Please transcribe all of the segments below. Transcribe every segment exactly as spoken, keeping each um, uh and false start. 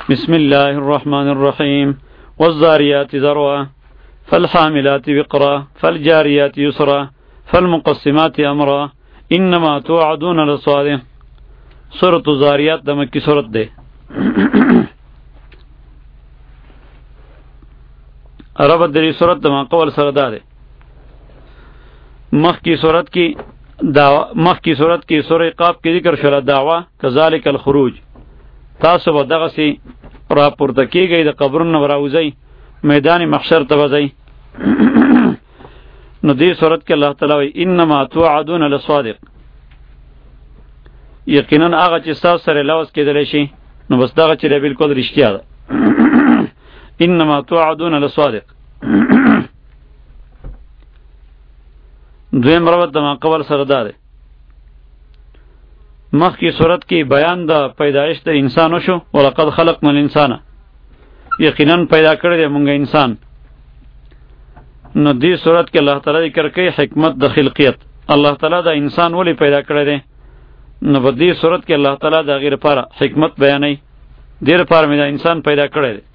بسم الله الرحمن الرحيم والذاريات ذروا فالحاملات وقرا فالجاريات يسرا فالمقسمات امرا انما توعدون لصادق. سورة الذاريات د مکی سورت ده. عرب دری سورت د ما قول سره ده. مخ کی سورت کی دعوا مخ کی سورت کی سورہ قاف کی ذکر شول دعوا کذالک الخروج. تاسو به دغه سي را پورته کیږئ د قبرونو راوځئ میدان محشر ته وځئ. نو دې صورت کې الله تعالی وایي انما توعدون لصادق، یقینا هغه چې تاسو سره لوس کېدلی شي نو بس دغه چې بالکل رښتیا ده. انما توعدون لصادق. دویم روایت د ما قبل سره ده. مخ کی صورت کی بیان د پیدایش د انسان وشو، ولقد خلقنا الانسان، یقینا پیدا کړی دی مونږ انسان. نو دې صورت کې الله تعالی ذکر کوي حکمت د خلقیت، الله تعالی د انسان ولی پیدا کړی دی. نو په دې صورت کې الله تعالی د غیر لپاره حکمت بیانوي، دې لپاره مې د انسان پیدا کړی دی.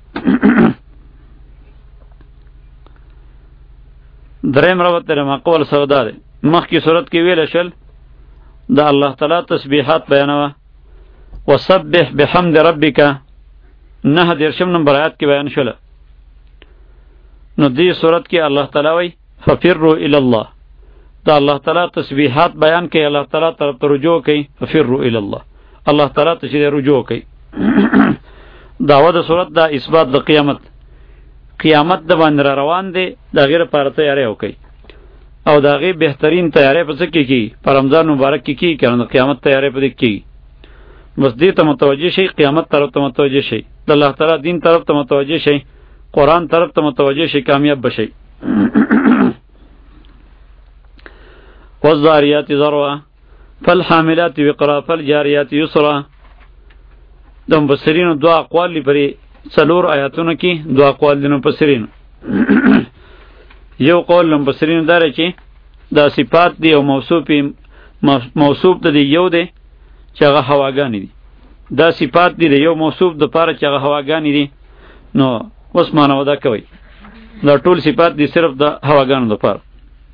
دریم روایت د ما قول سره ده. مخ کی صورت کې ویل شل دا الله تعالی تسبیحات بیانوه، وسبح بحمد ربک، نه دیرشم نمبر آیات کې بیان شوله. نو دې صورت کې الله تعالی وی ففروا الی الله، دا الله تعالی تسبیحات بیان کوي، الله تعالی طرف ته رجوع کوي. ففروا الی الله، الله تعالی ته چې رجوع کوي. دعوه د صورت دا اثبات د قیامت، قیامت د باندې روان دی، د غیر پر تیاری وکي او دا غي بهترین تیاری په څه کې کی په رمضان مبارک کې کی کنه قیامت تیاری په دې کې. بس دې ته متوجه شي، قیامت طرف ته متوجه شي، د الله تعالی دین طرف ته متوجه شي، قرآن طرف ته متوجه شي، کامیاب بشي. والذاريات ذروا فالحاملات وقرا فالجاريات يسرا. د مفسرینو دوا اقوال لري څلور آیاتونو کې دوا اقوال دي مفسرینو. یو قول مفسرین داره چې دا صفات دی او موصوف موصوف د یو دی چې هغه هواګانی دي. دا صفات دی د یو موصوف د پاره چې هغه هواګانی دي. نو اوس معنا ودا کوي دا ټول صفات دي صرف د هواګانو د پاره.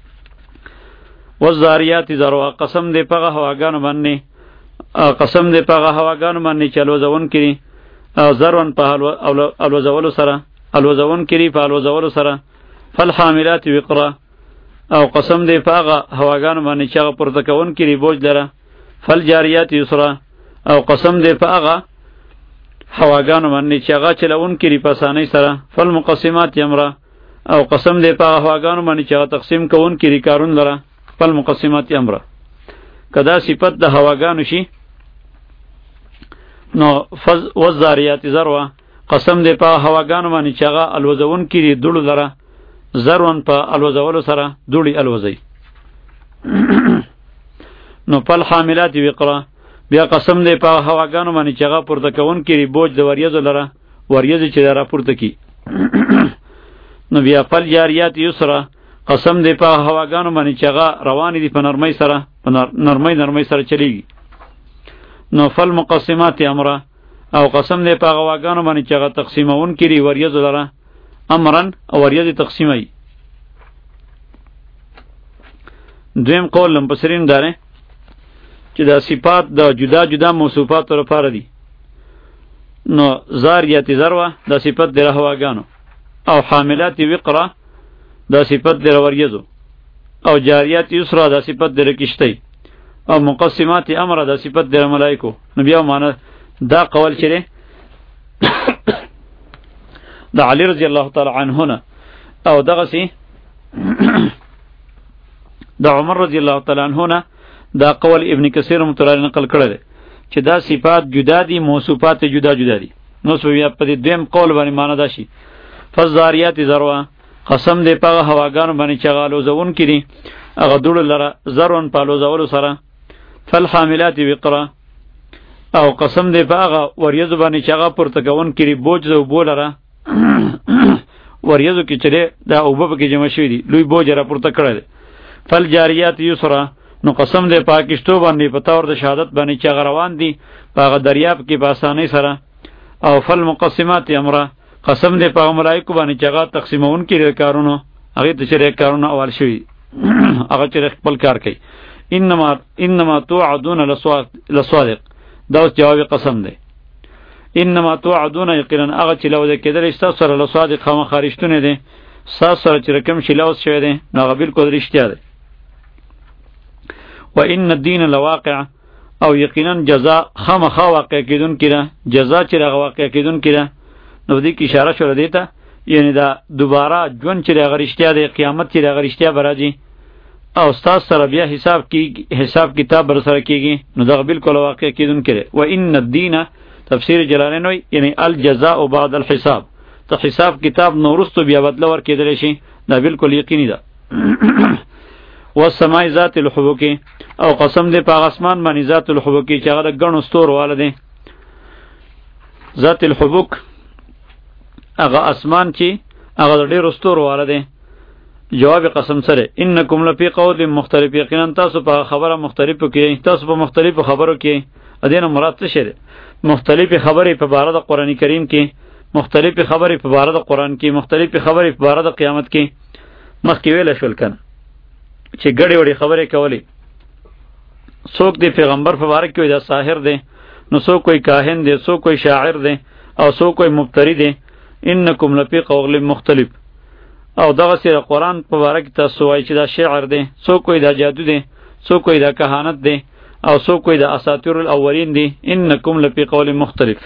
والذاريات ذروا، قسم دی پغه هواګانو باندې، قسم دی پغه هواګانو باندې چلو ځون کړي او ذرون په الوزولو سره، الوزون کړي په الوزولو سره. فالحاملات وقرا، او قسم دی پاغه هواګانو باندې چې هغه پورته کوون کړي بوج لره. فالجاریات یسرا، او قسم دی پاغه هواګانو باندې چې هغه چلون کړي په اسانۍ سره. فالمقسمات امرا، او قسم دی پاغه هواګانو باندې چې هغه تقسیم کوون کړي کارون لره. فالمقسمات امرا، کدا صفت د هواګانو شي نو فز والذاریات ذروا، قسم دی پاغه هواګانو باندې چې هغه الوزون کړي دړو لره. زرون په الوزولو سره دوړي الوزي. نو پل حاملات وقرا، بیا قسم دی په هواګانو باندې چې هغه پورته کوون کړي بوج د وریځو لره، وریځې چې را پورته کی. نو بیا پل جاریات یسرا، قسم دی په هواګانو باندې چې هغه روان دي په نرمۍ سره، په نرمۍ نرمۍ سره چلیږي. نو فل مقسمات امرا، او قسم دی په هواګانو باندې چې هغه تقسیمون کړي وریځو لره. امرن او وریځ تقسیمای. دویم قول مفسرین داره چې دا صفات د جدا جدا موصوفات لپاره دي. نو زاریات ذروه دا صفت د هواګانو، او حاملات وقرا دا صفت د وریځو، او جاریات یسرا دا صفت د کشتی، او مقسمات امر دا صفت د ملائکو. نو بیا معنی دا قول چره دا علی رضی الله تعالی عنه نه، او دغه سي دا عمر رضی الله تعالی عنه نه، دا قول ابن کثیر متعال نقل کړی دی چې دا صفات جدا دي، موصوفات جدا جدا دي. نو سو بیا په دې دویم قول باندې معنا دا شي فالذاریات ذروا، قسم دی په هواګانو باندې چې غالو زون کړي هغه دوړ لره زرون په لو زولو سره. فالحاملات وقرا، او قسم دی په هغه وریځ باندې چې هغه پورته کوون کړي بوج زو بولره. وریځو کې چره دا اوبه کې جمع شوی دي، لوی بوج را پورته کړی دی. فالجاریات یسرا، نو قسم دی پاکشتو باندې په تور د شهادت باندې چې روان دي په هغه دریاب کې په اسانۍ سره. او فالمقسمات امرا قسم دې په ملائکه باندې چې هغه تقسیمون کړي کارونه هغه د شریک کارونه اول شوی هغه چې خپل کار کوي انما انما توعدون لصادق دا جواب قسم دی انما توعدون یقینا هغه چې لو د کېدل است سره لصادق خامہ خارشتونه دي ساس سره چې رقم شلاوس شوی دی نو هغه بالکل رښتیا دی وان الدين لواقع او یقینا جزاء خامخا واقع کیدون کړه جزاء چې هغه واقع کیدون کړه نو دې کی اشاره شوه دیتا یعنی دا دوباره ژوند چې هغه رښتیا دی قیامت چې هغه رښتیا براځي او استاد سره بیا حساب کی حساب کتاب بر سره کیږي نو دا بالکل واقع کیدون کړه وان الدين تفسیر جلالین وی یعنی الجزاء بعد الحساب ته حساب کتاب نورستو بیا بدل ور کېدل شي دا بالکل یقیني ده والسماء ذات الحبوک او قسم دې په اسمان باندې ذات الحبوک چې هغه غنو ستور واله دي ذات الحبوک هغه اسمان چې هغه ډېر ستور واله دي جواب قسم سره انکم لفی قول مختلف یقینا تاسو په خبره مختلفو کې تاسو په مختلفو خبرو کې ادینه مراد څه شری مختلف خبرې په باره د قران کریم کې مختلف خبرې په باره د قران کې مختلف خبرې په باره د قیامت کې مخکې ویل شول کنه چې ګډې وړې خبرې کولې څوک دی پیغمبر په باره کې دا ساحر دی نو څوک کوئی کاهن دی څوک کوئی شاعر دی او څوک کوئی مفتری دی انکم لفی قول مختلف او دغه سره قران په باره کې تاسو وایي چې دا شعر دی څوک کوئی دا جادو دی څوک کوئی دا کهانت دی او څوک کوئی دا اساطیر الاولین دی انکم لفی قول مختلف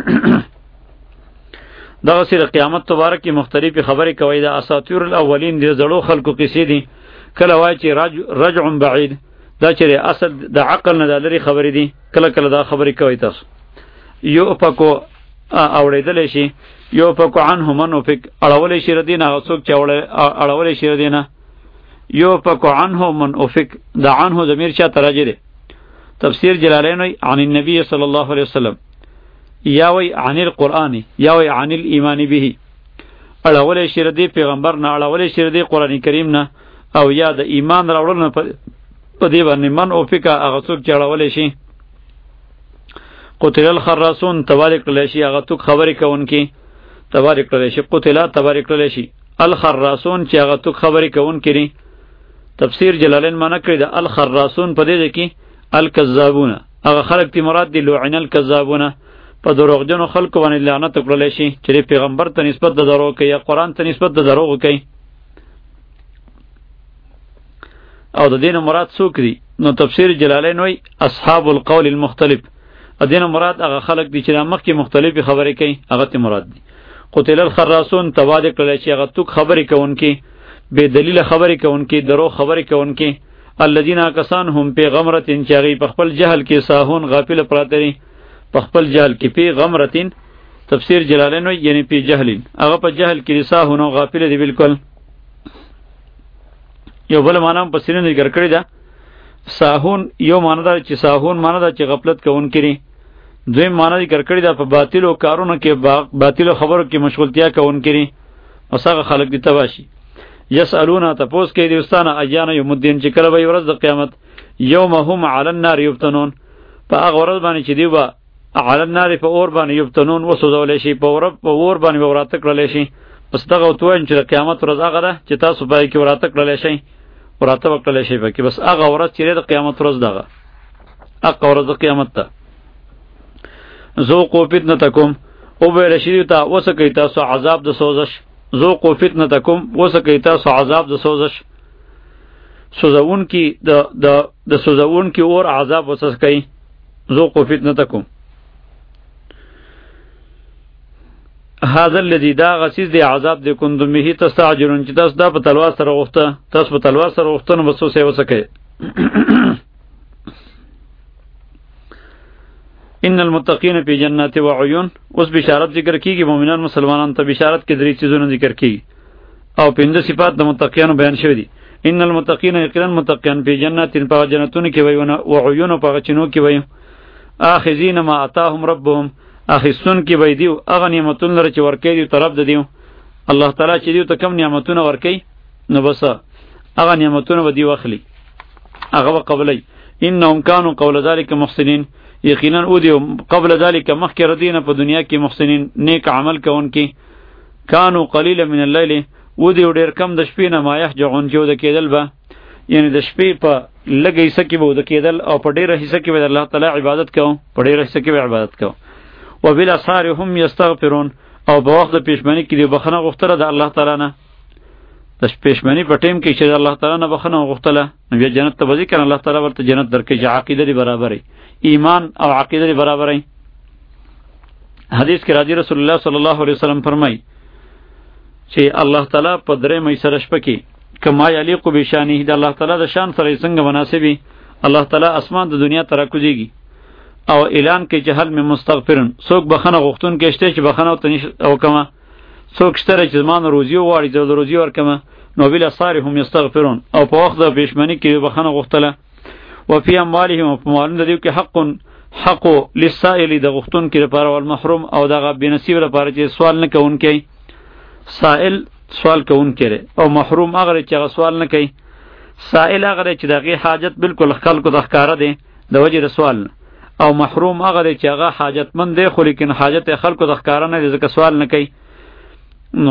دغه سره قیامت مبارک کی مختلف خبرې کوي دا اساطیر الاولین دی زړو خلکو قصې دي کله وایي چې رجع بعید دا چې اصل د عقل نه لري خبرې دي کله کله دا خبرې کوي تاسو یو پکو اوریدل شي یو پکو عنه منو فک اړول شي ردینه څوک چې اړول شي ردینه یو پکو عنه من افک دا عنه ضمیر چا تراجه دي تفسیر جلالین عن النبي صلی الله علیه وسلم یا وی عن القرآن یا وی عن الایمان به اړول شي ردی پیغمبر نه اړول شي ردی قران کریم نه او یا د ایمان راوړل نه په دې باندې من افک هغه څوک چې اړول شي قتل الخراسون تبارک لشی هغه توک خبرې کوونکی تبارک لشی قتل تبارک لشی الخراسون چې هغه توک خبرې کوونکی تفسیر جلالین معنی کړی د الخراسون په دې کې الکذابون هغه خلق تی مراد دی لعن الکذابون په دروغجنو خلکو باندې لعنت وکړل شي چې پیغمبر ته نسبت د دروغ کوي یا قران ته نسبت د دروغ کوي او د دین مراد څوک دي نو تفسیر جلالین وای اصحاب القول المختلف ادین مراد هغه خلق دي چې مخکې مختلفي خبرې کوي هغه ته مراد دي قتل الخراسون تبادل کړل شي هغه توک خبرې کوونکي بے دلیل خبرې کوونکي درو خبرې کوونکي الذين کسان هم پیغمرتین چاغي په خپل جهل کې ساهون غافل پراتري په خپل جهل کې پیغمرتین تفسیر جلالین وای یعنی پی جهلین هغه په جهل کې ساهون او غافل دي بالکل یو بل معنی په سینې ذکر کړی دا ساهون یو معنی دا چې ساهون معنی دا چې غفلت کوونکی دوی معنی ذکر کړی دا په باطلو کارونو کې باطلو خبرو کې مشغولتیا کوونکی اوسه خلق دي تباشي یسالون تپوس کې دوستانه ایانه یوم الدین چې کله به ورځ د قیامت یوم هم علی النار یفتنون په هغه ورځ باندې چې دی با علی النار په اور باندې یفتنون وسوځول شي په اور په اور باندې وراته کړل شي پس دغه توین چې قیامت ورځ هغه ده چې تاسو پای کې وراته کړل شي وراته وکړل شي پکې بس هغه ورځ چې د قیامت ورځ دغه هغه ورځ د قیامت ته ذوقوا فتنتکم او به رشید ته وسکې تاسو عذاب د سوزش ذوقوا فتنتکم وسکې تاسو عذاب د سوزش سوزون کی د د د سوزون کی اور عذاب وسکې ذوقوا فتنتکم هذا الذي دا غسیز دی عذاب دی کندم به تستعجلون چې تاسو دا په تلوار سره غوښته تاسو په تلوار سره غوښته نو بسو سه وسکې ان المتقین فی جنات و عیون اوس بشارت ذکر کیږي مؤمنان مسلمانان ته بشارت کې درې چیزونه ذکر کیږي او پنځه صفات د متقینو بیان شوی دي ان المتقین یقینا متقین فی جنات په جنتونو کې وي او عیون په غچنو کې وي اخذین ما اتاهم ربهم اخستون کې وي دی اغه نعمتونه لري چې ورکې دی طرف د دیو الله تعالی چې دیو ته کم نعمتونه ورکې نو بس اغه نعمتونه ودی واخلي هغه قبلې انهم كانوا قول ذلك محسنین یقینا او دی قبل ذلک مخک ردین په دنیا کې محسنین نیک عمل کوونکی کانوا قلیلا من الليل او دی ډیر کم د شپې نه ما یهجعون جو د کېدل به یعنی د شپې په لږه حصہ کې به د کېدل او په ډیره حصہ کې به الله تعالی عبادت کوو په ډیره حصہ کې به عبادت کوو وبالاسحار هم یستغفرون او په وخت د پېشمنی کې د بخښنه غوښتله د الله تعالی نه د پېشمنی په ټیم کې چې د الله تعالی نه بخښنه غوښتله نو بیا جنت ته به ځي کنه الله تعالی ورته جنت درکوي چې عقیده دې برابرې ایمان او عقیده دې برابرې حدیث کې راځي رسول الله صلی الله علیه وسلم فرمایي چې الله تعالی په درې مې سره شپه کې کما یلیق بشانه د الله تعالی د شان سره څنګه مناسبي الله تعالی اسمان د دنیا ته راکوزیږي او اعلان کوي چې هل من مستغفرن څوک بخښنه غوښتون کې شته چې بخښنه او کما څوک شته چې زمان روزي وغواړي چې روزي ورکمه نو بالاسحار هم یستغفرون او په وخت د پېشمنی کې بخښنه غوښتله وفي اموالهم په مالونو د دې کې حق حق للسائل د غوښتون کې لپاره او المحروم او دغه بنصیب لپاره چې سوال نه کوونکی سائل سوال کوونکی او محروم هغه چې سوال نه کوي سائل هغه چې دغه حاجت بالکل خلکو د ښکارا دی د وجه سوال او محروم هغه چې هغه حاجتمند دی خو لیکن حاجت خلکو د ښکارا نه دی ځکه سوال نه کوي نو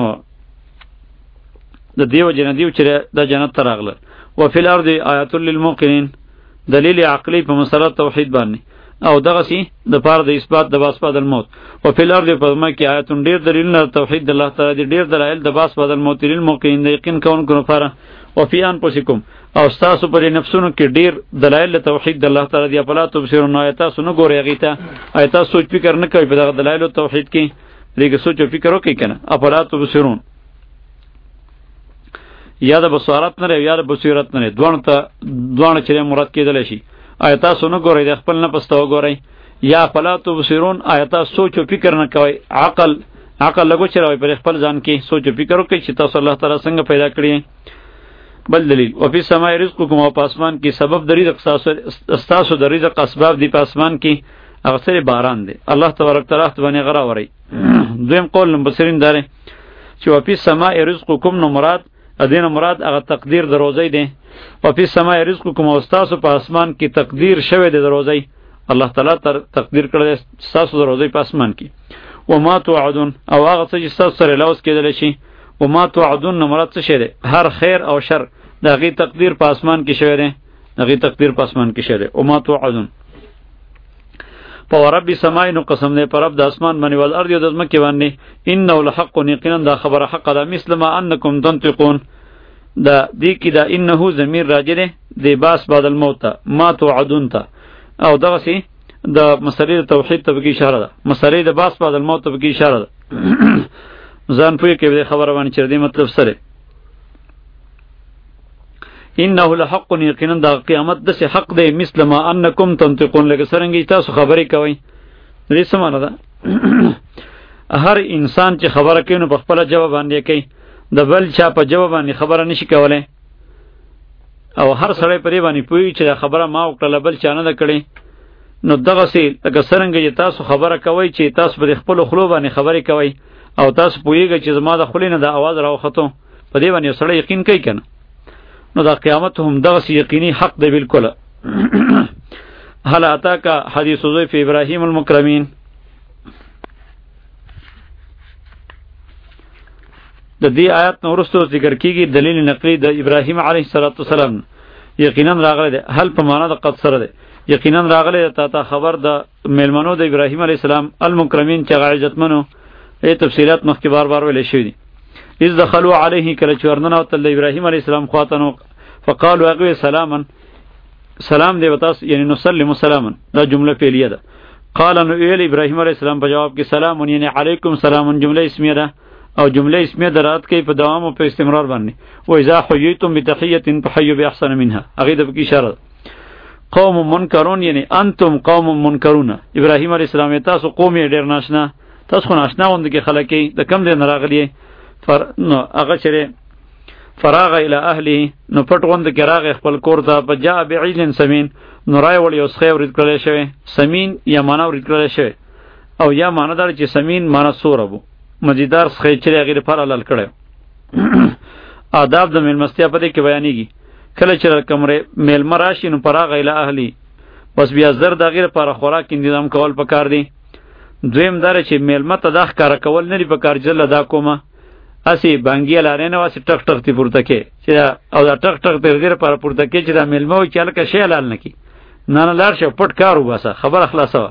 د دیو جن دیو چې د جنت ته راغله وفي الارض آیات للموقنین دلیل عقلی په مسله توحید باندې او دغه سي د پاره د اثبات د باس بعد الموت وفي الارض په ما کې آیات ډیر دلیل نه توحید د الله تعالی ډیر دلایل د باس بعد الموت للموقنین د یقین کوونکو لپاره وفي انفسکم او تاسو پر نفسونو کې ډیر دلایل توحید د الله تعالی دی په لا تبصرون آیات سونه ګوري غیته آیات سوچ فکر نه کوي په دغه دلایل توحید کې دغه سوچ فکر وکړي کنه اپلا تبصرون یا د بصارت نه یا د بصیرت نه دوه ته دوه چې مراد کېدل شي آیات سونه ګوري د خپل نه پستو ګوري یا فلا تبصرون آیات سوچ او فکر نه کوي عقل عقل لګو چې راوي پر خپل ځان کې سوچ او فکر وکړي چې تاسو الله تعالی څنګه پیدا کړی بل دلیل او په سماء رزقکم او پاسمان کې سبب د رزق تاسو د رزق اسباب دی پاسمان کې اکثر باران دی الله تبارک تعالی ته باندې غرا وری دویم قول مبصرین داره چې او په سماء رزقکم نو مراد ادین مراد هغه تقدیر د روزي دی او په سماء رزقکم او تاسو په اسمان کې تقدیر شوه دی د روزي الله تعالی تر تقدیر کړی تاسو د روزي په اسمان کې و ما توعدون او هغه چې تاسو سره لاس کېدل شي و ما توعدون نو مراد څه شی دی هر خیر او شر دغه تقدیر په اسمان کې شوی دی دغه تقدیر په اسمان کې شوی دی او ما توعدون په رب سمای نو قسم نه پر رب د اسمان باندې ول ارض د زمکه باندې انه لحق یقینا دا خبره حق ده مثل ما انکم تنطقون دا دی کی دا انه ضمیر راجع ده د باس بعد الموت ما توعدون ته او دغه سي د مسلې توحید ته به اشاره ده مسلې د باس بعد الموت ته به اشاره ده ځان پوهه کې به خبره باندې چر دی مطلب سره انه لحق یقینا دا قیامت د حق دی مثل ما انکم تنطقون لکه څنګه تاسو خبرې کوئ دې څه معنی ده هر انسان چې خبره کوي نو په خپل جواب باندې کوي د بل چا په جواب باندې خبره نشي کولای او هر سړی پرې باندې پوي چې خبره ما وکړه بل چا نه ده کړې نو دغه سي لکه څنګه تاسو خبره کوئ چې تاسو په خپل خلو باندې خبرې کوئ او تاسو پوهیږئ چې زما د خلې نه د आवाज راوخته په دې باندې سړی یقین کوي کنه نو دا قیامت هم دغه یقیني حق دی بالکل هل اتاک حدیث ضیف ابراهیم المکرمین د دې آیات نو ورستو ذکر کیږي دلیل نقلی د ابراهیم علیه السلام یقینا راغلی دی هل په معنا د قد سره دی یقینا راغلی ته تا خبر د میلمنو د ابراهیم علیه السلام المکرمین چې عزتمنو ای تفصیلات مخکې بار بار ویل شوی دي اذ دخلوا علیه کله چې ورننه وتل ابراهیم علیه السلام خواطنو فقالوا اغوی سلاما سلام دی وتاس یعنی نسلم سلاما دا جمله فعلیه ده قال نو ایل ابراهیم علیه السلام په جواب کې سلام یعنی علیکم سلام جمله اسمیه ده او جمله اسمیه درات کوي په دوام او په استمرار باندې و اذا حییتم بتحیه فحیوا باحسن منها هغه د کی اشاره قوم منکرون یعنی انتم قوم منکرون ابراهیم علیه السلام تاسو قوم ډیر ناشنا تاسو خو ناشنا وند کې خلک د کم دین راغلی فر نو هغه چره فراغ الى اهله نو پټ وند کې راغ خپل کور ته په جاء بعجل سمین نو راي وړي اوس خیر ورید کړل شوی سمین یا معنا ورید کړل شوی او یا معنا دار چې سمین معنا سور ابو مزیدار خیر چې غیر پر حلال کړو آداب د ملمستیا په دې کې بیانېږي کله چې کمره میل مراشي نو فراغ الى اهله اوس بیا زر د هغې لپاره خوراک انتظام کول پکار دی. دویم دا چې میلمه ته دا ښکاره کول نه دي پکار چې زه دا کومه هسې بانګي لارې نه واسې ټک ټک دې پورته کې چې دا او دا ټک ټک د دې لپاره پورته کې چې دا میلمه وایي چې هلکه شی حلال نه کړي. نه نه لاړ شه پټ کار وباسه خبره خلاصوه.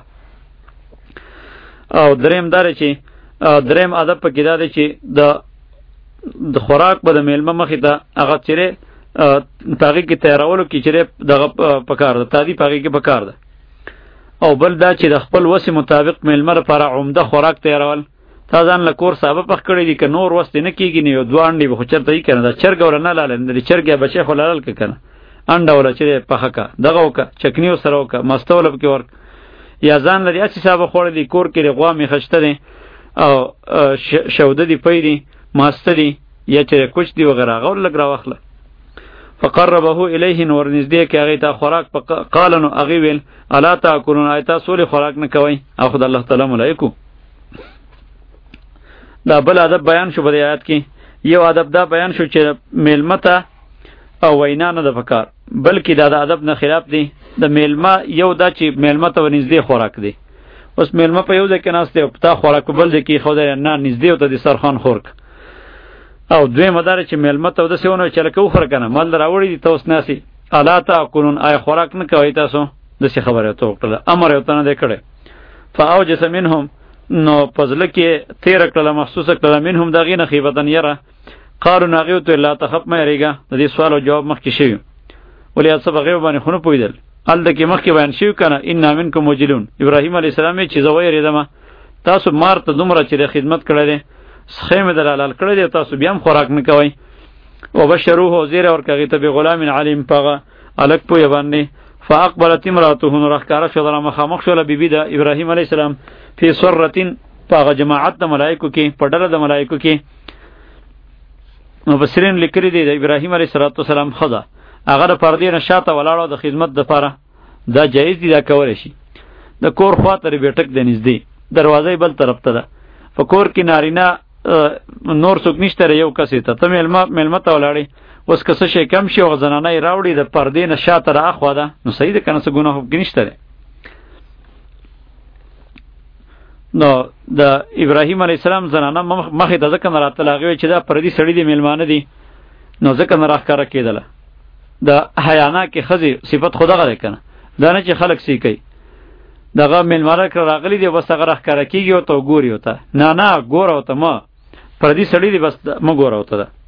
او دریم دا چې دریم ادب پکې دا دی چې د د خوراک به د میلمه مخې ته هغه چیرې په هغې کې تیارولو کې چیرې دغه پکار ده تادي په هغې کې پکار ده. او بل دا چې د خپل وسې مطابق میلمه لپاره عمده خوراک تیارول. تا ځان له کور سابه پخ کړی دي که نور وس دې نه کېږي نو یو دوه انډې به خو چېرته وي که نه دا چرګه وله نه لاله د چرګې بچی خو لالل که که نه انډه وله چې دی پخه که دغه وکړه چکني ورسره وکړه مسته وله پکې ورکړه یا ځان لري هسې سابه خوړی دي کور کې د غوا میخشته دی او شوده دي پی دي ماسته دي یا چې کوچ دی وغیره هغه ور لږ راواخله. فقربه الیه نو ورنږدې کړې هغې ته خوراک. قال نو هغې ویل الا تاکلون آیا تاسو ولې خوراک نه کوئ او خو د الله تعالی ملایکو. دا بل ادب بیان شو په دې آیات کې. یو ادب دا بیان شو چې میلمه ته او وینا نه ده پکار بلکې دا د ادب نه خلاف دی. د میلمه یو دا چې میلمه ته ورنږدې خوراک دی. اوس میلمه په یو ځای کې ناست دی او تا خوراک په بل ځای کې ایښودی نه نږدې ورته د سرخوان خور که. او دویمه دا چې میلمه ته داسې ونه چې لکه وخوره که نه مال در راوړي دي ته اوس ناستې الا تاکلون آیا خوراک نه کوئ تاسو داسې خبره یې ورته وکړله امر یې ورته نه دی کړی. فاوجس منهم نو په زړه کې تېره کړله محسوسه کړله منهم د هغې نه خیبة یره. قالو نو هغې ورته ویل لا تخف مه یېرېږه. د دې سوال او جواب مخکې شوي ولې څه په غیب باندې خو نه پوهېدل هلته کې مخکې بیان شوي که نه انا منکم وجلون. ابراهیم علیه السلام یې چې زه ویرېدمه تاسو مار ته دومره چې د خدمت کړی دی سخی مې در حلال کړی دی تاسو بیا هم خوراک نه کوئ. وبشروه زیری ورکړه هغې ته بغلام علیم په هغه هلک پویه باندې. فاقبلت امراته نو راښکاره شوه را مخامخ شوله بیبي د ابراهیم علیه السلام فی سرتین په هغه جماعت د ملایکو کې په ډله د ملایکو کې. مفسرین لیکلي دي د ابراهیم علیه السلام ښځه هغه د پردې نه شاته ولاړه د خدمت دپاره دا جایز دي دا کولی شي. د کور خوا ته بیټک د نږدې دروازه بل طرف ته ده په کور کې نارینه نور څوک نشته یو کس ته ته میلمه میلمه ته ولاړې اوس که څه شی کم شي او زنانه یې راوړي د پردې نه شاته را اخوا ده نو صحیح ده که نه څه ګناه پکې نشته دی. نو د ابراهیم علیه السلام زنانه مخې ته ځکه نه راتله هغې ویل چې دا پردي سړي دي میلمانه دي نو ځکه نه راښکاره کېدله. د حیانا کې ښځې صفت خو دغه دی که نه دا نه چې خلک سی کوي دغه میلمانه کړه راغلی دی بس هغه راښکاره کېږي ورته او ګوري ورته نه نه ګوره ورته مه پردي سړي دی بس مه ګوره ورته ده.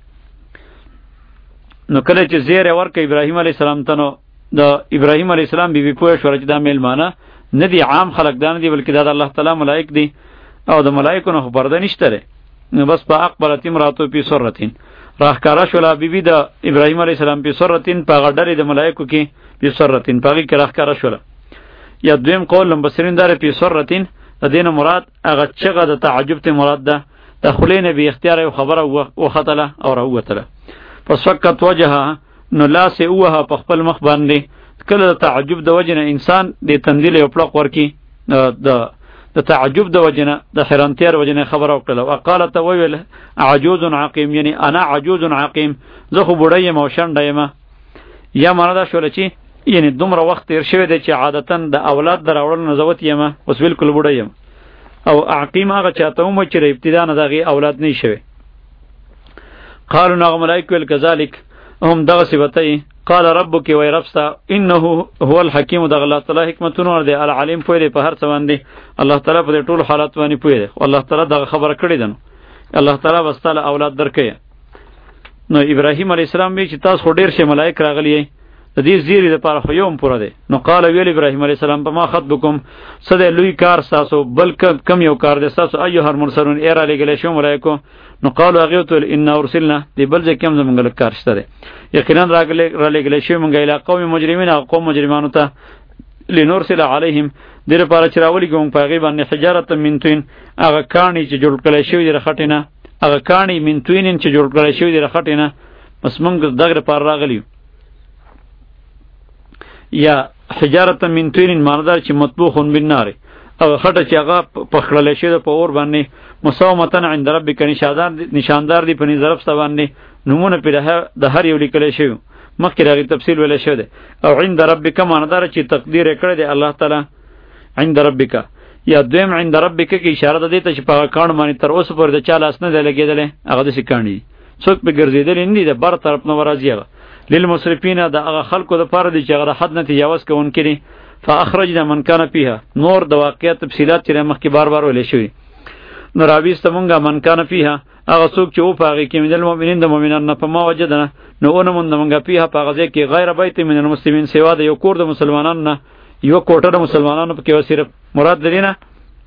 نو کله چې زیری ورکړه ابراهیم علیه السلام ته نو د ابراهیم علیه السلام بیبي پوه شوله چې دا میلمانه نه دي عام خلک دا نه دي بلکې دا د الله تعالی ملایک دي او د ملایکو نه خو پرده نشته دی. نو بس په اقبلت امراته فی سرتین راښکاره شوله بیبي د ابراهیم علیه السلام فی سرتین په هغه ډلې د ملایکو کې فی سرتین په هغې کې راښکاره شوله. یا دویم قول مفسرین دا فی سرتین د دې نه مراد هغه چغه د تعجب ته مراد ده د خولې نه بې اختیاره یو خبره وختله او راووتله. فسکت وجهها نو لاس یې ووهه په خپل مخ باندې کله د تعجب د وجې نه انسان د تندي له یو پړق ورکړي د د تعجب د وجې نه د حیرانتیا د وجې نه خبره وکړله. وقالت وویل عجوز عقیم یعنی انا عجوز عقیم زه خو بوډی یم او شنډه یم. یا معنا دا شوله چې یعنی دومره وخت تیر شوی دی چې عادتا د اولاد د راوړلو نه زه وتې یم اوس بلکل بوډی یم. او عقیم هغه چاته ومه چې د ابتدا نه د هغې اولاد نه شوی. قالو نو هغه ملایک ویل کذلک هم دغه صفتۍ قال ربک وی ربستا انه هو الحکیم دغه الله تعالی حکمتونه دی العلیم پوه دی په هر څه باندې الله تعالی په دې ټولو حالات باندې پوه دی الله تعالی دغه خبره کړې ده نو الله تعالی بس تعالی اولاد درکوي. نو ابراهیم علیه السلام وی چې تاسو خو ډېر شی ملایک راغلی یئ د دې زیری دپاره خو یو هم پوره دی. نو قال ویل ابراهیم علیه السلام په ما خطبکم څه دی لوی کار ستاسو بل کم یو کار دی ستاسو ایها المرسلون ای رالیږلی شوي ملایکو. نو قالو هغې ورته ویل انا ارسلنا دې بل ځای کې هم زموږ لږ کار شته دی یقینا رالیږلی شوي مونږ الی قوم مجرمین هغه قوم مجرمانو ته لنرسل علیهم دې لپاره چې راولېږو مونږ په هغې باندې حجارة من طین هغه کاڼي چې جوړ کړی شوي دي د خټې نه هغه کاڼي من طین چې جوړ کړی شوي دي د خټې نه بس مونږ دغه لپاره راغلي یو. یا حجارة من طین معنادار چې مطبوخ بالنار هغه خټه چې هغه پخړلی شوې ده په اور باندې مسومة عند ربک نشاندار دی په نظر رب ستا باندې نومونه پرې د هر یو لیکلی شوي مخکې راغی تفصیل ویل شوی دی. او عند ربک معنی دار چې تقدیر کړی دی الله تعالی عند ربک، یا دویم عند ربک کې اشاره ده ته چې په کان باندې تر اوسه پورې د چا لاس نه دی لګېدلی، هغه داسې کاڼي څوک پې ګرځېدلی نه دي، د بر طرف نه ورځي. هغه للمسرفین د هغه خلکو دپاره دی چې هغه د حد نه تجاوز کوونکي دي. فاخرجنا من کان فیها، نور د واقعیت تفصیلات چې مخکې بار بار ویلی شوي. نو راویسته مونږه من کان فیها، هغه څوک چې و په هغې کې من المؤمنین د مؤمنان نه، په ما وجدنه نو ونه مونده مونږه فیها په هغه ځای کې غیر بیت من المسلمین، سوا د یو کور د مسلمانانو نه، یو کوټه د مسلمانانو پکې و صرف مراد د دې نه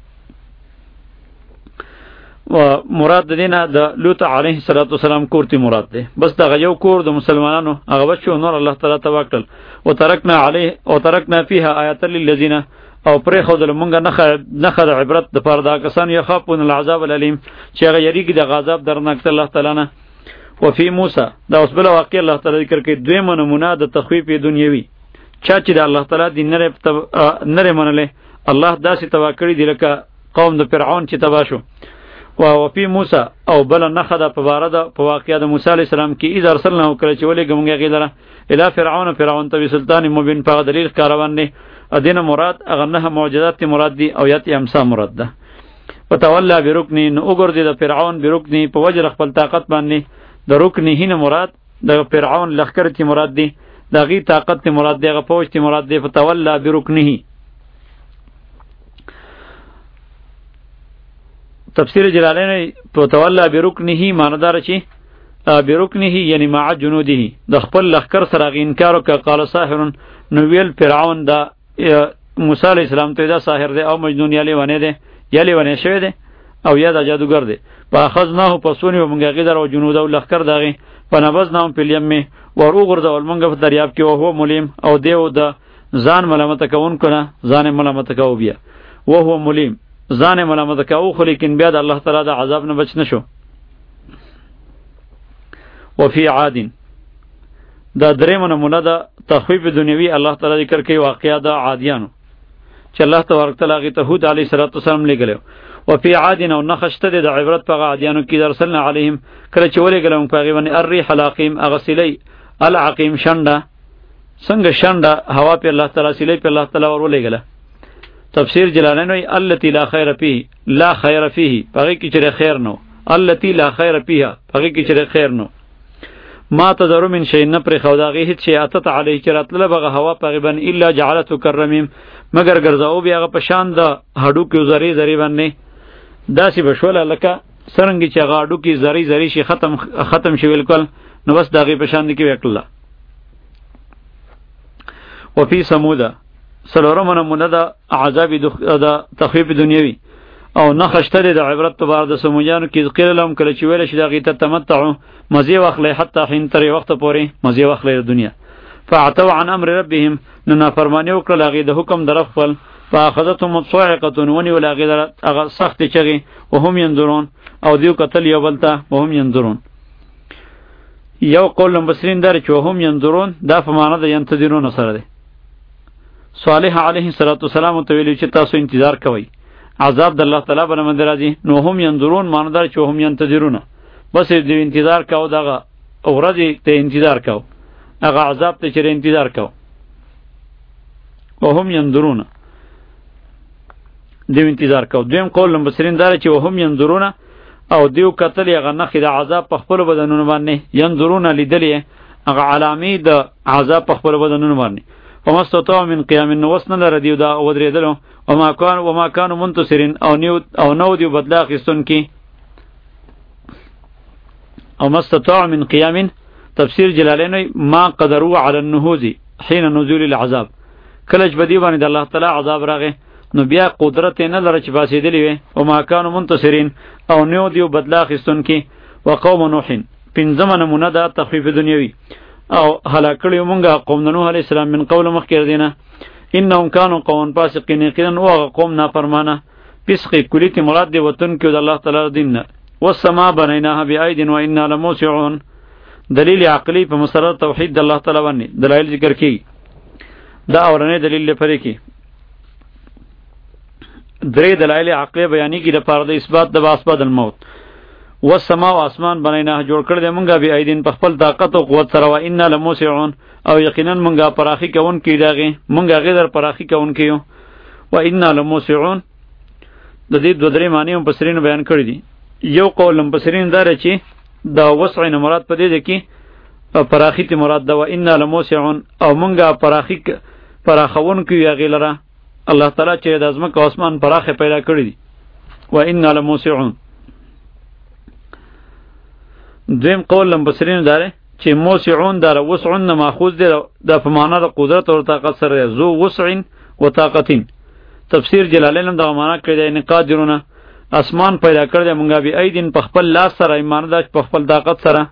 مراد د دې نه د لوط علیه السلام کور تی مراد دی. بس دغه یو کور د مسلمانانو هغه بچو نور الله تعالی تبا کړل. وترکنا علیه وترکنا فیها آیات للذین، او پرې خودل مونږه نخه د عبرت د پاره دا کسان یخافون العذاب العلیم چې هغه یریږي د غذاب درناک الله تعالی نه. وفي موسی، دا اوس بل واقع الله تعالی ذکر کوي، دویمه نمونه د تخویف دنیوي، چا چې د الله تعالی دین نره منله الله داسې تبا کړی دی لکه قوم د فرعون چې تبا شو. و وفي موسی، او بل نخه د په باره د په واقعیا د موسی علیه السلام کې اذا ارسلناه کړه چې ولې ګمږه غیدره الی فرعون، فرعون ته سلطان مبین په دلیل کاروان نه ادینه مراد هغه نه معجزات مراد دي او یات امسا مراد ده. وتولى بركنی، نو وګرځي د فرعون بركنی په وجه خپل طاقت باندې، د رکنی هینه مراد د فرعون لخر تی مراد دي، د غی طاقت تی مراد دی، هغه فوج تی مراد دی. فتولى بركنه، تفسیر جلالین فتولى بركنه معنی دار چی بركنه یعنی مع جنوده، د خپل لخر سره غی انکار وکړه. قال ساحر، نو ویل فرعون دا موسی علیہ السلام ته دا ساحر دی او مجنون یا لیوانه دی، یا لیوانه شوی دی او یا دا جادوگر دی. فاخذناه پسونی و منگا غیدر و جنود و لخکر داغی فنبذناهم فی الیم، ور وګرځول منگا په دریاب کې، او هو ملیم، او دیو د ځان ملامت کوون کنه ځان ملامت کوو بیا، او هو ملیم ځان ملامت کوو، خو لیکن بیا د الله تعالی د عذاب نه بچ نشو. وفي عاد، دا درېمه نمونه ده تخویف دنیوي الله تعالی ذکر کوي واقعیا د عادیانو چې الله تبارک تعالی غي ته هود علیه السلام لګلو. وفي عاد، او نخشته د عبرت په عادیانو کې درسلنا علیهم کله چې ولګلم په غي باندې الريح العقیم، اغسلی العقیم شنده، څنګه شنده هوا په الله تعالی سلی په الله تعالی ور ولګله. تفسیر جلالین وی التی لا خیر فيه، لا خیر فيه پغی کې چې خیر نو، التی لا خیر فيها پغی کې چې خیر نو. ما تذرو من شيء نه پر خداغي هیڅ شی اتت علی چرتله بغه هوا پغبن الا جعلته کرمیم، مگر ګرځاو بیا په شان د هډو کې زری زری باندې داسې بشوله لکه سرنګ چې غاډو کې زری زری شي ختم ختم شي بالکل، نو بس دغه په شان کې وکړه. وفي سموده، سلورم نمونه د عذاب د تخفیف دنیوي او نخشته د عبرت تبار د سموجانو کې قیل لهم کله چې ویل شي دغه ته تمتعوا مزه واخلې حتی حين تر وخت پورې مزه واخلې د دنیا. فاعتوا عن امر ربهم، نو نافرمانی وکړه هغه د حکم در خپل. فاخذتهم الصاعقه، ونی ولا غیر هغه سخت چغي، وهم ينظرون، او دیو قتل یو بلتا وهم ينظرون. یو قول مبصرین در چې وهم ينظرون دا په معنا د ينتظرون سره دی. صالح علیه السلام ته ویل چې تاسو انتظار کوئ عذاب د الله تعالی باندې راځي، نو هم ينظرون معنا در چې هم ينتظرون، بس دې انتظار کاو، دغه اورځي ته انتظار کاو، هغه عذاب ته چې انتظار کاو. وهم ينظرون دیو انتظار کاو. دویم قول مبصرین دار چې وهم ينظرون او دیو قتل هغه نخې د عذاب په خپل بدنونو باندې، ينظرون لیدلې هغه علامې د عذاب په خپل بدنونو باندې. ومستطاع من قیام نوسن لردیو دا ودریدلو، وما کان وما کانوا منتصرین، او نیو او نو دیو بدلا خستون کی. او مستطاع من قیام، تفسیر جلالین ما قدروا علی النهوض حين نزول العذاب، کلج بدی باندې د الله تعالی عذاب راغی نو بیا قدرت نه لره چې باسیدلی وي. وما کانوا منتصرین، او نیو دیو بدلا خستون کی. وقوم نوح، پنځمه نمونه ده تخفیف دنیوي او هلاکړی مونږه قوم نوح علیہ السلام من قول مخکې دینه. انهم كانوا قوم فاسقین، یقینا او قوم نافرمانه. فسق کلی تی مراد دی وطن کې د الله تعالی دین نه. والسما بنیناها بأید وانا لموسعون، دلیل عقلی په مسرت توحید د الله تعالی باندې دلایل ذکر کی. دا اورنه دلیل لپاره کی درې دلایل عقلی بیانی کی د پاره د اثبات د واسباد الموت. والسما و اسمان بنینا جوړ کړ دې مونږه به ایدین په خپل طاقت او قوت سره و انا لموسعون او یقینا مونږه پراخي کوون کی داغه مونږه غیر پراخي کوون کیو و انا لموسعون د دې دوه درې معنی هم پسرین بیان کړی دي یو قول هم پسرین دار چې دا وسع نه مراد پدې ده کې پراخي ته مراد ده و انا لموسعون او مونږه پراخي پراخون کی یا غیلره الله تعالی چې د ازمکه اسمان پراخه پیدا کړی دي و انا لموسعون دویم قول لم بصرین داره چې موسعون داره وسعون نه ماخوذ دی د په معنا د قدرت او طاقت سره زو وسع و طاقتین تفسیر جلالین هم دغه معنا کړی دی ان قادرونه اسمان پیدا کړی دی مونږه به ایدین په خپل لاس سره ایمان د په خپل طاقت سره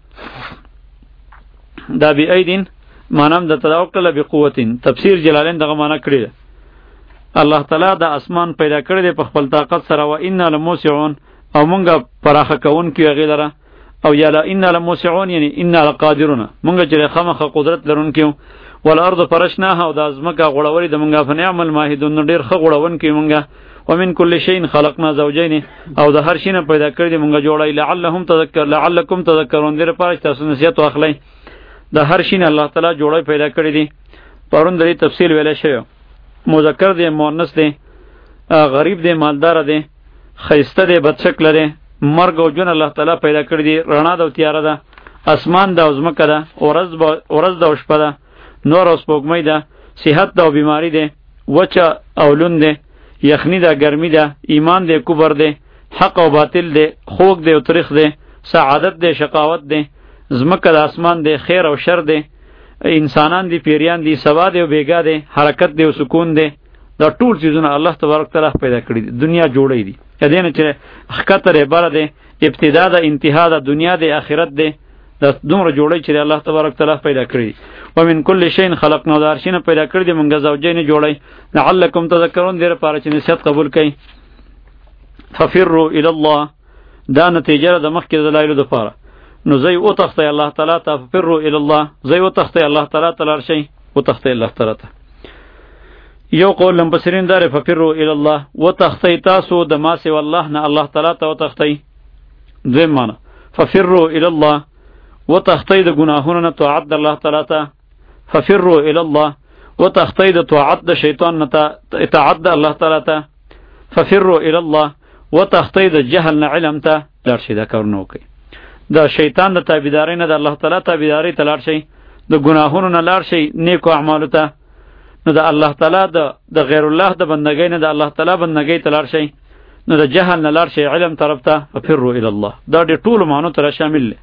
دا به ایدین مانم د توکل به قوتین تفسیر جلالین دغه معنا کړی دی الله تعالی د اسمان پیدا کړی دی په خپل طاقت سره و ان لموسعون او مونږه پراخه کوون کی غیره او یالا ان لموسعون یعنی ان لقادرون مونږه چې خامخه قدرت لرونکو والارض فرشناها او د ازمکه غړوري د مونږه فنعمل ماهدون ډیر خ غړون کی مونږه ومن كل شيء خلقنا زوجين او د هر شي نه پیدا کړی دی مونږه جوړای لعلهم تذکر لعلکم تذکرون دې لپاره تاسو نصیحت واخلئ د هر شي نه الله تعالی جوړای پیدا کړی دی پرون د تفصیل ویل شوی مذکر دی مؤنث دی غریب دی مالدار دی خیسته دی بدشکل دی مرګ او جون الله تعالی پیدا کړی دی رڼا د تیار ده اسمان د ازمکه ده ورځ ورځ د شپه ده نور اوس پوګمې ده صحت ده او بیماری ده وچه او لون ده یخنی ده ګرمي ده ایمان ده کفر ده حق او باطل ده خوګ ده او تاریخ ده سعادت ده شقاوت ده زمکه ده اسمان ده خیر او شر ده انسانان دی پیریان دی سوا دی او بیگا دی حرکت دی او سکون دی دا ټول چیزونه الله تبارک تعالی پیدا کړی دي دنیا جوړی دي یدینه چې خطر عبارت دی ابتدا د انتها د دنیا د آخرت دی د دومره جوړی چې الله تبارک تعالی پیدا کړی ومن کل شین خلقنا دارشینه پیدا کړی دی مونږه زوجین جوړی لعلکم تذکرون دې لپاره چې نصیحت قبول کړئ ففروا الی الله دا نتیجه د مخکې دلایل د لپاره نو زی او تختی الله تعالی ته فروا الی الله زی او تختی الله تعالی ته لار شي او تختی الله تعالی ته یو قول لم بصرین دار ففروا الی الله و تختی تاسو د ما سی والله نه الله تعالی ته او تختی دوی معنا ففروا الی الله و تختی د گناهونو نه طاعت د الله تعالی ته ففروا الی الله و تختی د طاعت د شیطان نه اطاعت د الله تعالی ته ففروا الی الله و تختی د جهل نه علم ته لار شي دا کار نه وکي د شیطان د تابعداري نه د الله تعالی تابعداري ته لاړ شي د ګناهونو نه لاړ شي نیکو اعمالو ته نو د الله تعالی د د غیر الله د بندګۍ نه د الله تعالی بندګۍ ته لاړ شي نو د جهل نه لاړ شي علم طرف ته ففروا الی الله دا د ټول معنی تر شامل دی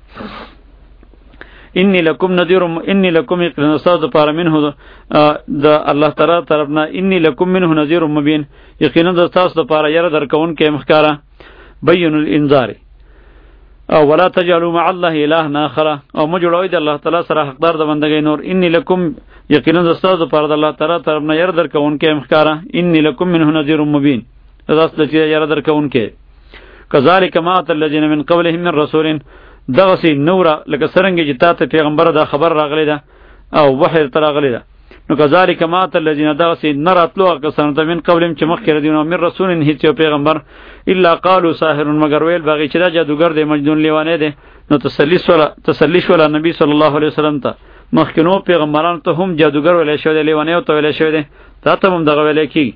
انی لکم نذیر انی لکم اقرنصاد پر منه د الله تعالی طرفنا انی لکم منه نذیر مبین یقینا د تاسو لپاره یره درکون کې مخکاره بین الانذار او ولا تجعلوا مع الله اله اخر او مجړوي د الله تعالی سره حقدار د بندګۍ نور انی لکم یقینا د تاسو لپاره د الله تعالی طرفنا یره درکون کې مخکاره انی لکم منه نذیر مبین تاسو د یره درکون کې کذالک ما الذین من قبلهم من رسول دغه سي نور لکه سرنګ چې تاسو پیغمبر دا خبر راغلی ده او وحی تر راغلی ده نو کذالک ما الذین دغه سي نراتلو کسان ته من قبلهم چې مخکې ردیونه من رسول هیڅ پیغمبر الا قالوا ساحر مگر ویل باغی چې دا جادوګر دی مجنون لیوانه دی نو تسلی ولا تسلی ولا نبی صلی الله علیه وسلم ته مخکینو پیغمبرانو ته هم جادوګر ویل شوی دی لیوانه او ته ویل شوی دی تاسو هم دغه ویل کی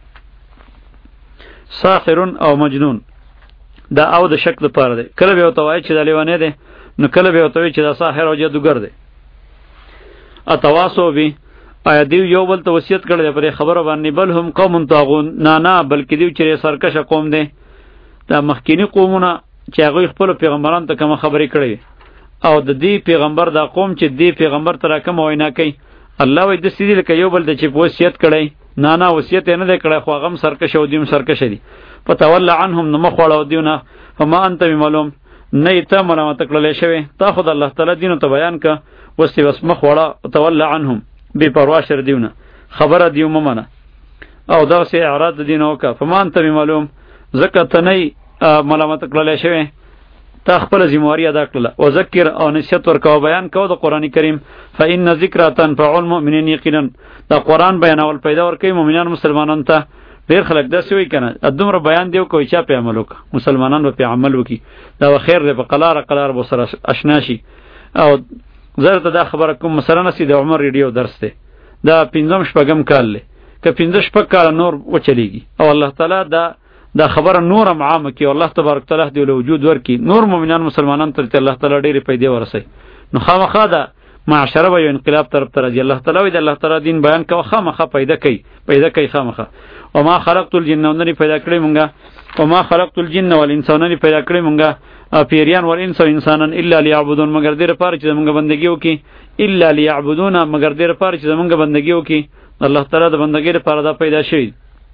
ساحر او مجنون دا او د شک لپاره دی کله به وتوای چې د لیوانه دی نو کله به وتوای چې د ساحر او جادوګر دی اتواسو بی آیا دیو یو بل ته وصیت کړی پر خبره باندې بل هم قوم طاغون نه نه بلکې دیو چې سرکشه قوم دی دا مخکینی قومونه چې هغه خپل پیغمبران ته کوم خبرې کړې او د دې پیغمبر دا قوم چې دې پیغمبر ته راکم وینا کوي الله وایي د سیدی لکه یو بل د چې وصیت کړی نه نه وصیت نه دی کړی خو هغه سرکشه او دیم سرکشه دي فتول عنهم نو مخوړو دیونه فما انت بمعلوم نه ته ملامت کړل شوی تا خود الله تعالی دین ته بیان ک وستی بس مخوړه تول عنهم بی پروا شر دیونه خبره دیو ممنه او دا سه اعراض دینه وک فما انت بمعلوم زکه نه ملامت کړل شوی تا خپل ذمہواری ادا کړله او ذکر او نصیحت ورکو بیان کو د قران کریم فإن ذکر تنفع المؤمنین یقینا دا قران بیانول پیدا ورکوي مؤمنان مسلمانانو ته ډیر خلک داسې وایي کنه دومره بیان دیو کوي چا په عمل وکړه مسلمانانو په عمل وکړي دا خیر دی په قلاره قلاره به سره آشنا شي او زه ته دا خبره کوم مثلا نسی د عمر ریډیو درس دی دا پنځم شپږم کال دی که پنځه شپږ کال نور وچلیږي او الله تعالی دا دا خبره نور هم عامه کی الله تبارک تعالی دی له وجود ورکی نور مؤمنان مسلمانان ته الله تعالی ډیره پیدا ورسي نو خامخا دا معاشره و انقلاب طرف ته راځي الله تعالی دی الله تعالی دین بیان کوي خامخا پیدا کوي پیدا کوي خامخا او ما خلقت الجن والانس پیدا کړی مونږه او ما خلقت الجن والانس پیدا کړی مونږه پیریان ول انس او انسانان الا ليعبدون مگر دې لپاره چې مونږه بندگی وکي الا ليعبدون مگر دې لپاره چې مونږه بندگی وکي الله تعالی د بندگی لپاره دا پیدا شوی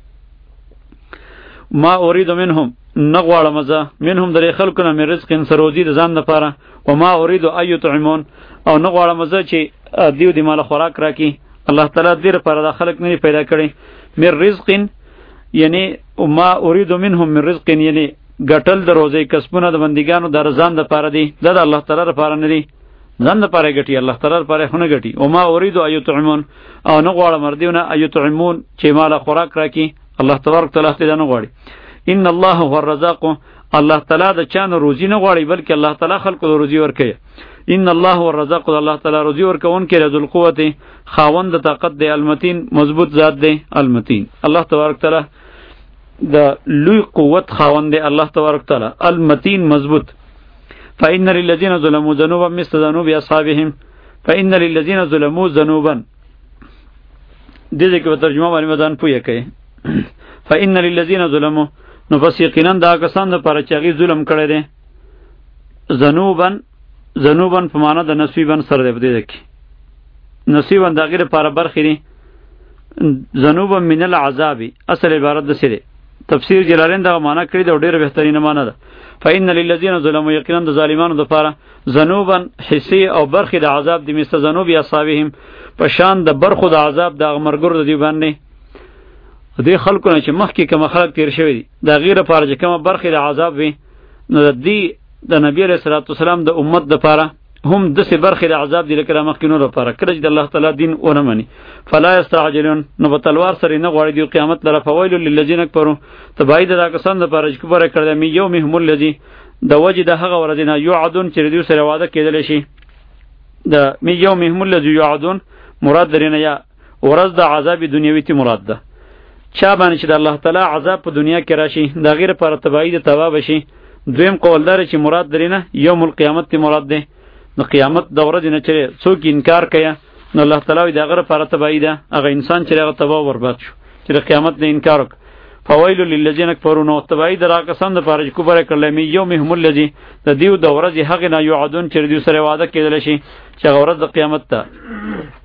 ما اريد منهم نغواړه مزه منهم درې خلکونه مې رزق سروزی د ځان لپاره او ما اريد ايطعمون او نغواړه مزه چې دیو دی مال خوراک راکی الله تعالی دې لپاره د خلق نه پیدا کړي مې رزق یعنی ما اريد منهم من رزق یعنی ګټل د روزي کسبونه د بندګانو د رضان لپاره دی دا د الله تعالی لپاره نه دی ځان لپاره ګټي الله تعالی لپاره خونه ګټي او ما اريد ايطعمون او نغواړه مردیونه ايطعمون چې مال خوراک راکی الله تبارک تعالی ته نه غواړي ان الله هو الرزاق الله تعالی د چانه روزي نه غواړي بلکې الله تعالی خلقو د روزي ورکوي ان الله هو الرزاق الله تعالی روزي ورکون کې ذل قوت خاوند طاقت دی المتین مضبوط ذات دی المتین الله تبارک تعالی د لوی قوت خاوند دی الله تبارک تعالی المتین مضبوط فإن للذين ظلموا ذنوبا مثل ذنوب أصحابهم فإن للذين ظلموا ذنوبا دې دې کې ترجمه باندې مدان پوهه کوي فإن للذين ظلموا نو پس یقینا دا کسان د پاره چې هغه ظلم کړی دی ذنوبن ذنوبن په معنا د نصیبن سره دی دې کې نصیبن دا غیر لپاره برخې دي ذنوب من العذاب اصل عبارت د سره تفسیر جلالین دا معنا کړی دا ډیره بهترینه معنا ده فإن للذين ظلموا یقینا د ظالمانو د پاره ذنوبن حسی او برخې د عذاب د مثل ذنوب اصحابهم په شان د برخو د عذاب د مرګور د دی باندې دې خلکو نه چې مخکې کوم خلک تیر شوی دي دا غیر لپاره چې کوم برخې د عذاب وي نو د دې د نبی علیہ الصلوۃ والسلام د امت د لپاره هم د سه برخې د عذاب دی لکه مخکې نور لپاره کله چې د الله تعالی دین ونه مني فلا یستعجلون نو په تلوار سره نه غواړي دی قیامت لره فویل للذین کفروا تبعید دا کسان د لپاره چې کفر کړل می یومهم الذی د وجه د هغه ورځ نه یعدون چې دوی سره وعده کېدل شي د می یومهم الذی یعدون مراد درینه یا ورځ د عذاب دنیوي تی مراد ده چا باندې چې د الله تعالی عذاب په دنیا کې راشي دا غیر پر تبعید تواب شي دویم قول دار چې مراد درینه یوم القیامت تی مراد ده نو قیامت د ورځې نه چې څوک انکار کوي نو الله تعالی دا غره پر تبعید هغه انسان چې هغه تباہ برباد شو چې د قیامت نه انکار وکړ فویل للذین کفروا نو تبعید را کسان د پاره چې کوبره کړل می یومهم الذی د دیو د ورځې هغه نه یعدون چې دوی سره وعده کېدل شي چې هغه ورځ د قیامت ته